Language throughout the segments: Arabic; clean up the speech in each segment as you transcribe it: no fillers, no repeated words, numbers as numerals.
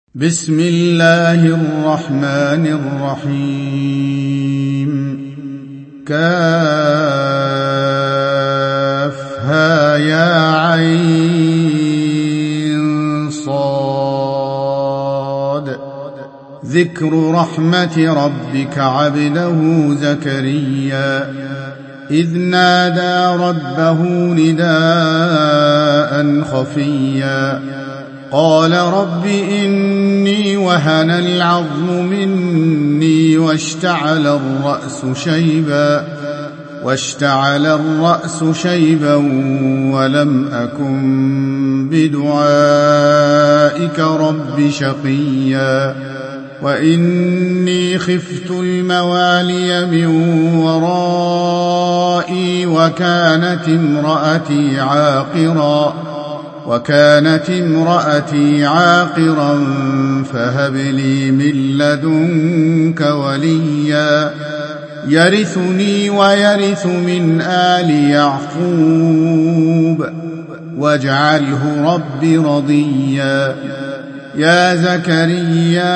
بسم الله الرحمن الرحيم. كافها يا عين صاد. ذكر رحمة ربك عبده زكريا إذ نادى ربه نداء خفيا قال رب إني وهن العظم مني واشتعل الرأس شيبا ولم أكن بدعائك رب شقيا وإني خفت الموالي من ورائي وكانت امرأتي عاقرا فهب لي من لدنك وليا يرثني ويرث من آل يعقوب واجعله رب رضيا. يا زكريا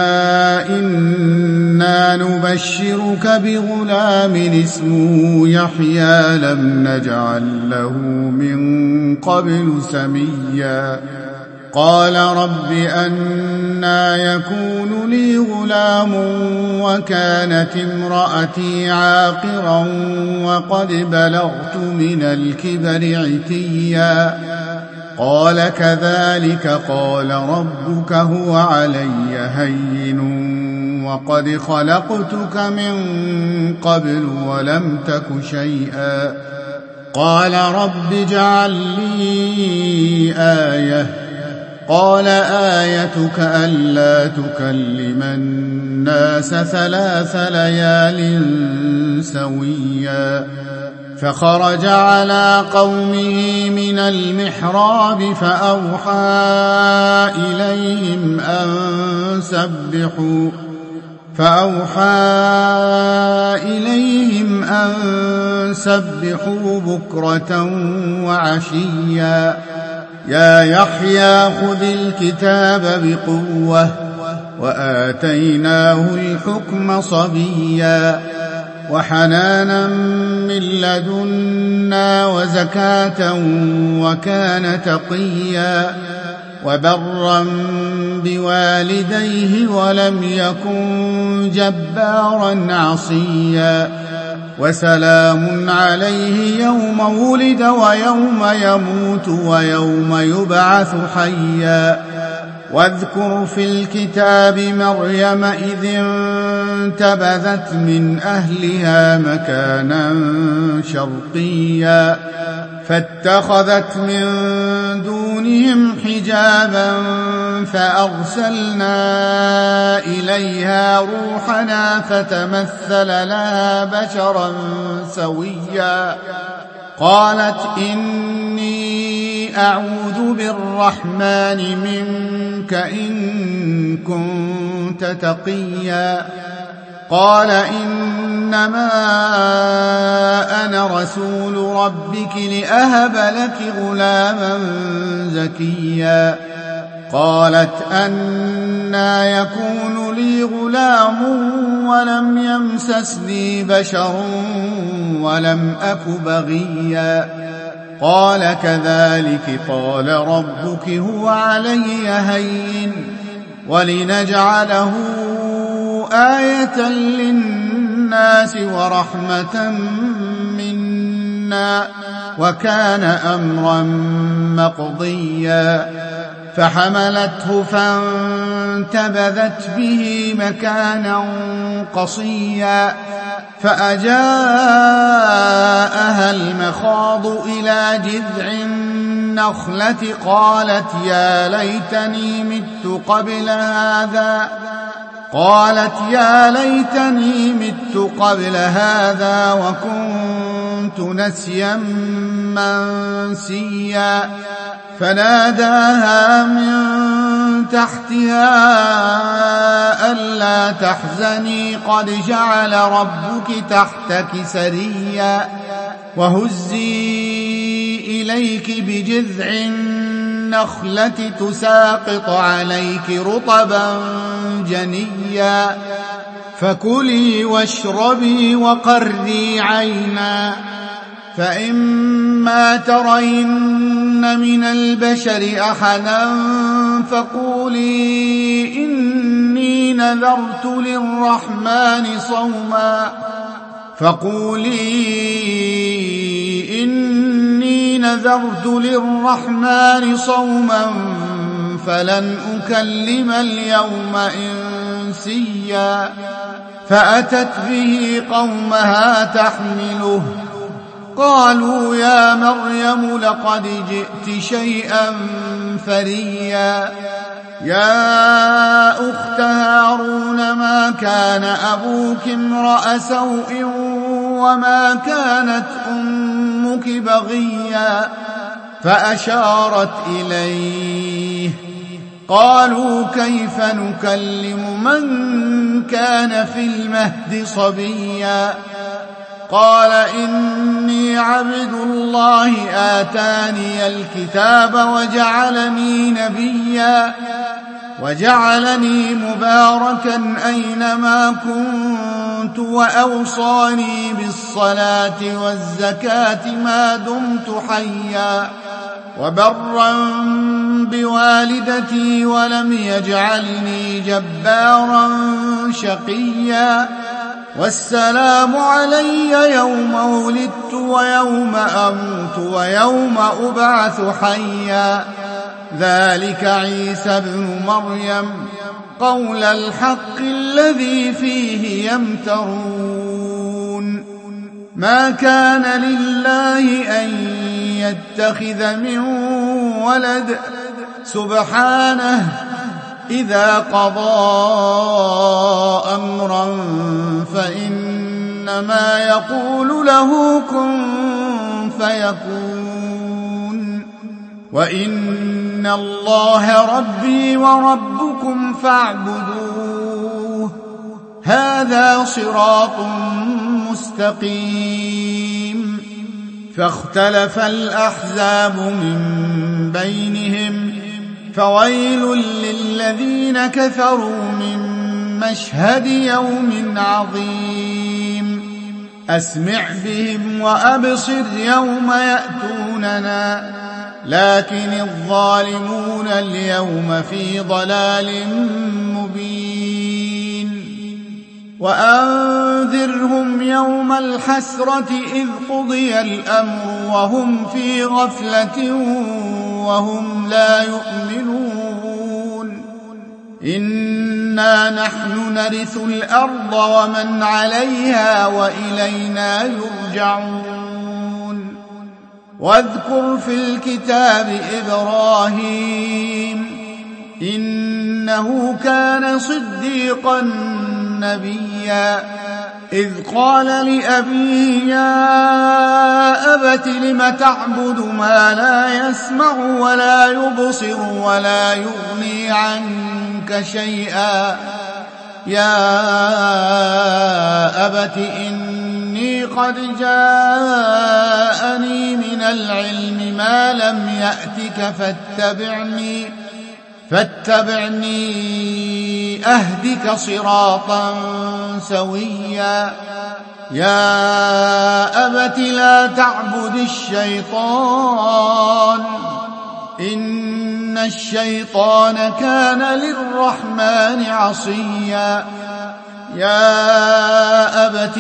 إنا نبشرك بغلام اسمه يحيى لم نجعل له من قبل سميا. قال رب أنى يكون لي غلام وكانت امرأتي عاقرا وقد بلغت من الكبر عتيا. قال كذلك قال ربك هو علي هين وقد خلقتك من قبل ولم تك شيئا. قال رب اجعل لي آية. قال آيتك ألا تكلم الناس 3 ليال سويا. فخرج على قومه من المحراب فأوحى إليهم أن سبحوا بكرة وعشيا. يا يحيى خذ الكتاب بقوة وآتيناه الحكم صبيا وحنانا من لدنا وزكاة وكان تقيا وبرا بوالديه ولم يكن جبارا عصيا. وسلام عليه يوم ولد ويوم يموت ويوم يبعث حيا. واذكر في الكتاب مريم إذ انتبذت من أهلها مكانا شرقيا فاتخذت من دونهم حجابا فأرسلنا إليها روحنا فتمثل لها بشرا سويا. قالت إني أعوذ بالرحمن منك إن كنت تقيا. قال إنما أنا رسول ربك لأهب لك غلاما زكيا. قالت أنى يكون لي غلام ولم يمسسني بشر ولم أك بغيا. قال كذلك قال ربك هو علي هين ولنجعله آية للناس ورحمة منا وكان أمرا مقضيا. فحملته فانتبذت به مكانا قصيا فأجاءها المخاض إلى جذع النخلة قالت يا ليتني مت قبل هذا وكنت نسيا منسيا. فناداها من تحتها ألا تحزني قد جعل ربك تحتك سريا وهزي إليك بجذع النخلة تساقط عليك رطبا جنيا فكلي واشربي وقري عينا فإما ترين من البشر أحدا فقولي إني نذرت للرحمن صوما فلن أكلم اليوم إنسيا فأتت به قومها تحمله قالوا يا مريم لقد جئت شيئا فريا يا أخت هارون ما كان أبوك امرأ سوء وما كانت أمك بغيا فأشارت إليه قالوا كيف نكلم من كان في المهد صبيا قال إني عبد الله آتاني الكتاب وجعلني مباركا أينما كنت وأوصاني بالصلاة والزكاة ما دمت حيا وبرا بوالدتي ولم يجعلني جبارا شقيا والسلام علي يوم ولدت ويوم أموت ويوم أبعث حيا ذلك عيسى بن مريم قول الحق الذي فيه يمترون ما كان لله أن يتخذ من ولد سبحانه إذا قضى أمرا فإنما يقول له كن فيكون وإن الله ربي وربكم فاعبدوه هذا صراط مستقيم فاختلف الأحزاب من بينهم فويل للذين كفروا من مشهد يوم عظيم أسمع بهم وأبصر يوم يأتوننا لكن الظالمون اليوم في ضلال مبين وأنذرهم يوم الحسرة إذ قضي الأمر وهم في غفلة وهم لا يؤمنون إنا نحن نرث الأرض ومن عليها وإلينا يرجعون واذكر في الكتاب إبراهيم إنه كان صديقا نبيا إذ قال لأبيه يا أبت لم تعبد ما لا يسمع ولا يبصر ولا يغني عنك شيئا يا أبت إني قد جاءني من العلم ما لم يأتك فاتبعني أهدك صراطا سويا يا أبت لا تعبد الشيطان إن الشيطان كان للرحمن عصيا يا أبت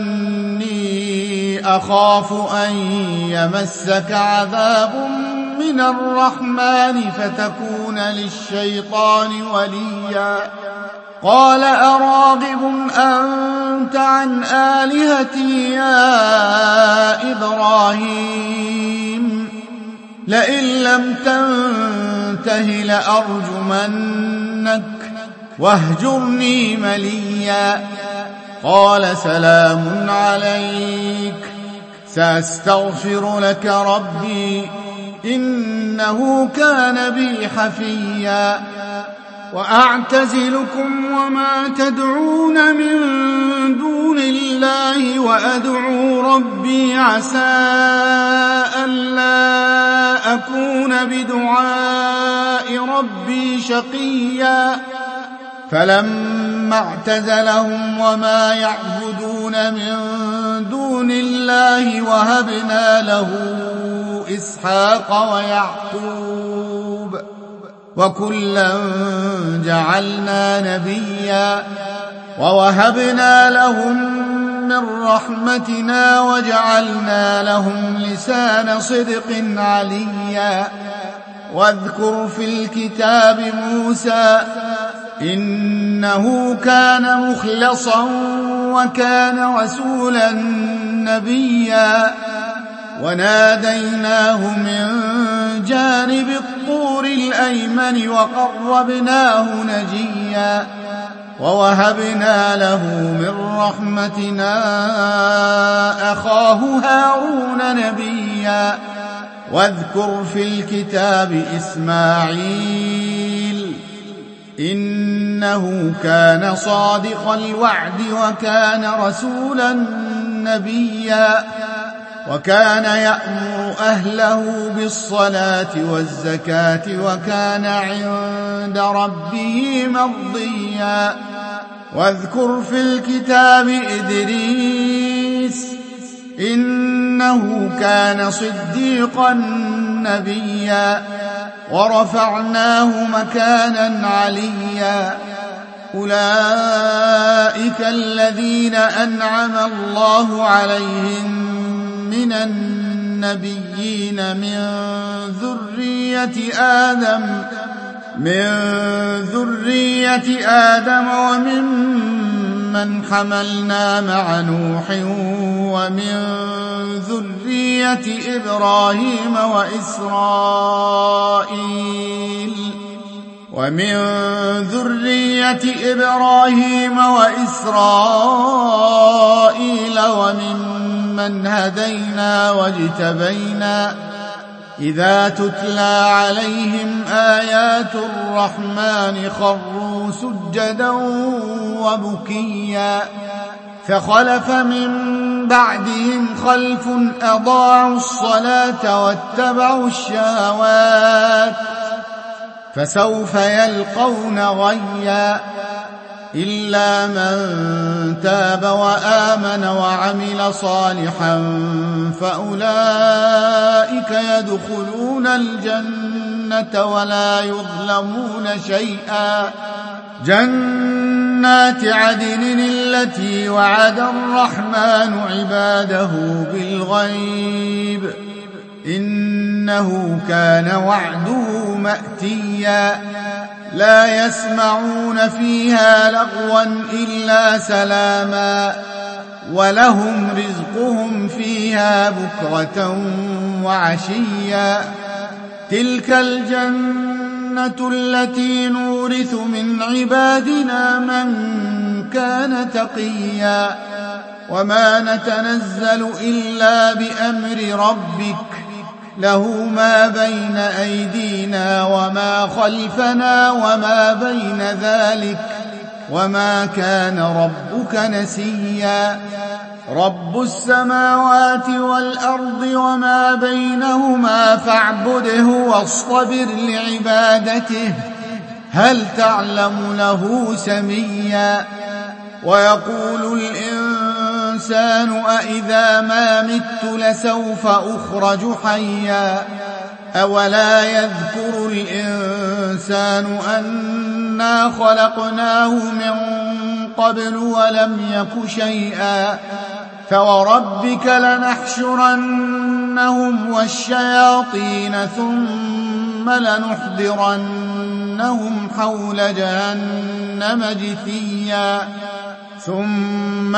إني أخاف أن يمسك عذاب من الرحمن فتكون للشيطان وليا قال أراغب أنت عن آلهتي يا إبراهيم لئن لم تنته لأرجمنك واهجرني مليا قال سلام عليك سأستغفر لك ربي إنه كان بي حفيا وأعتزلكم وما تدعون من دون الله وأدعو ربي عسى ألا أكون بدعاء ربي شقيا فلما اعتزلهم وما يعبدون من دون الله وهبنا له إسحاق ويعقوب وكلا جعلنا نبيا ووهبنا لهم من رحمتنا وجعلنا لهم لسان صدق عليا واذكر في الكتاب موسى إنه كان مخلصا وكان رسولا نبيا وناديناه من جانب الطور الأيمن وقربناه نجيا ووهبنا له من رحمتنا أخاه هارون نبيا واذكر في الكتاب إسماعيل إنه كان صادق الوعد وكان رسولا نبيا وكان يأمر أهله بالصلاة والزكاة وكان عند ربه مرضيا واذكر في الكتاب إدريس إنه كان صديقا نبيا ورفعناه مكانا عليا أولئك الذين أنعم الله عليهم من النبيين من ذرية آدم وممن حملنا مع نوح ومن ذرية إبراهيم وإسرائيل وممن هدينا واجتبينا إذا تتلى عليهم آيات الرحمن خروا سجدا وبكيا فخلف من بعدهم خلف أضاعوا الصلاة واتبعوا الشهوات فسوف يلقون غيا إلا من تاب وآمن وعمل صالحا فأولئك يدخلون الجنة ولا يظلمون شيئا جنات عدن التي وعد الرحمن عباده بالغيب إنه كان وعده مأتيا لا يسمعون فيها لغوا إلا سلاما ولهم رزقهم فيها بكرة وعشيا تلك الجنة التي نورث من عبادنا من كان تقيا وما نتنزل إلا بأمر ربك له ما بين أيدينا وما خلفنا وما بين ذلك وما كان ربك نسيا رب السماوات والأرض وما بينهما فاعبده واصطبر لعبادته هل تعلم له سميا ويقول الإنسان أإذا ما مت لسوف أخرج حيا أولا يذكر الإنسان أنا خلقناه من قبل ولم يك شيئا فوربك لنحشرنهم والشياطين ثم لنحضرنهم حول جهنم جثيا ثم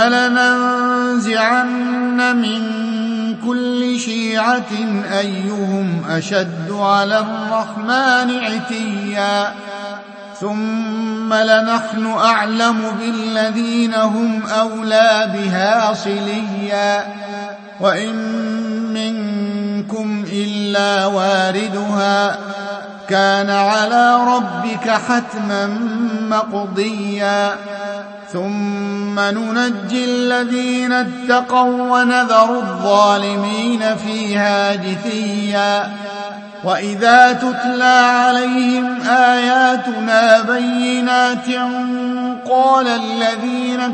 لننزعن من كل شيعة أيهم أشد على الرحمن عتيا ثم لنحن أعلم بالذين هم أولى بها صليا وإن منكم إلا واردها كان على ربك حتما مقضيا ثم ننجي الذين اتقوا ونذر الظالمين فيها جثيا وإذا تتلى عليهم آياتنا بينات قال الذين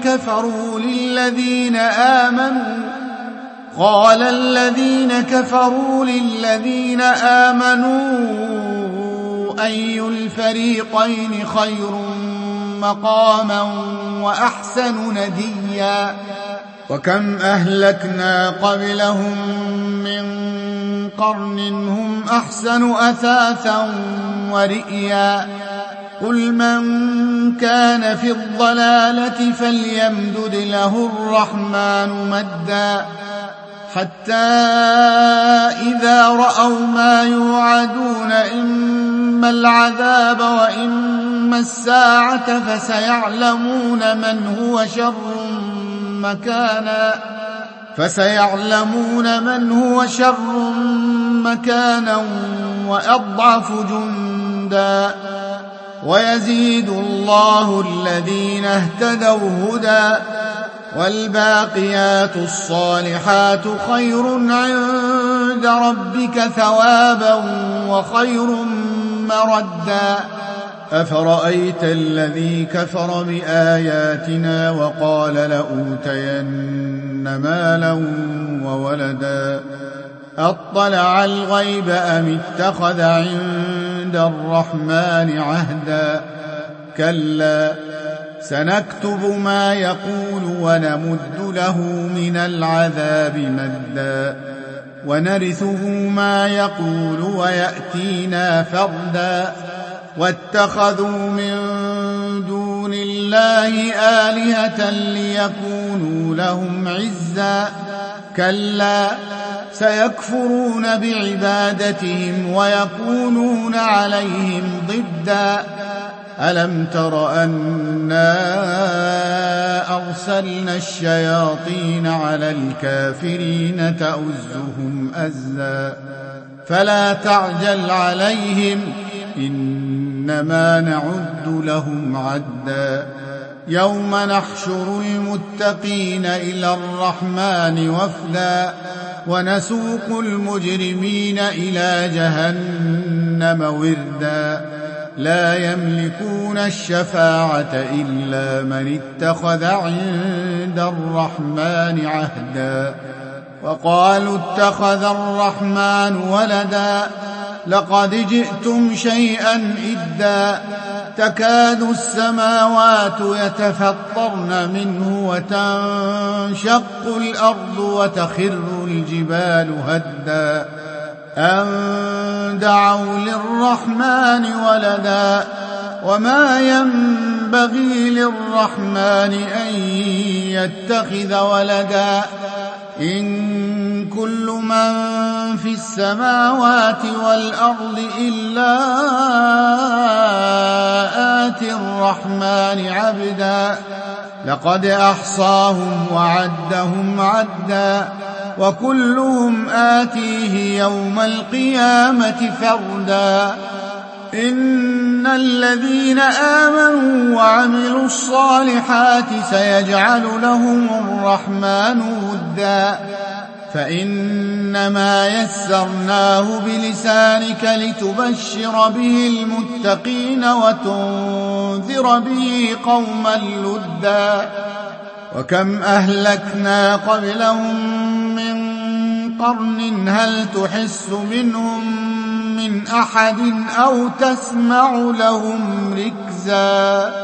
كفروا للذين آمنوا أي الفريقين خير مقاما وأحسن نديا وكم أهلكنا قبلهم من قرن هم أحسن أثاثا ورئيا قل من كان في الضلالة فليمدد له الرحمن مدا حتى إذا رأوا ما يوعدون إما العذاب وإما الساعة فسيعلمون من هو شر مكانا وأضعف جندا ويزيد الله الذين اهتدوا هدى والباقيات الصالحات خير عند ربك ثوابا وخير مردا أفرأيت الذي كفر بآياتنا وقال لأوتين مالا وولدا أطلع الغيب أم اتخذ عند الرحمن عهدا كلا سنكتب ما يقول ونمد له من العذاب مدا ونرثه ما يقول ويأتينا فردا واتخذوا من دون الله آلهة ليكونوا لهم عزا كلا سيكفرون بعبادتهم ويكونون عليهم ضدا ألم تر أنا أرسلنا الشياطين على الكافرين تؤزهم أزا فلا تعجل عليهم إنما نعد لهم عدا يوم نحشر المتقين إلى الرحمن وفدا ونسوق المجرمين إلى جهنم وردا لا يملكون الشفاعة إلا من اتخذ عند الرحمن عهدا وقالوا اتخذ الرحمن ولدا لقد جئتم شيئا إدا تكاد السماوات يتفطرن منه وتنشق الأرض وتخر الجبال هدا أن دعوا للرحمن ولدا وما ينبغي للرحمن أن يتخذ ولدا إن كل من في السماوات والأرض إلا آتي الرحمن عبدا لقد أحصاهم وعدهم عدا وكلهم آتيه يوم القيامة فردا إن الذين آمنوا وعملوا الصالحات سيجعل لهم الرحمن ودا فإنما يسرناه بلسانك لتبشر به المتقين وتنذر به قوما لدا وكم أهلكنا قبلهم من قرن هل تحس منهم من أحد أو تسمع لهم ركزا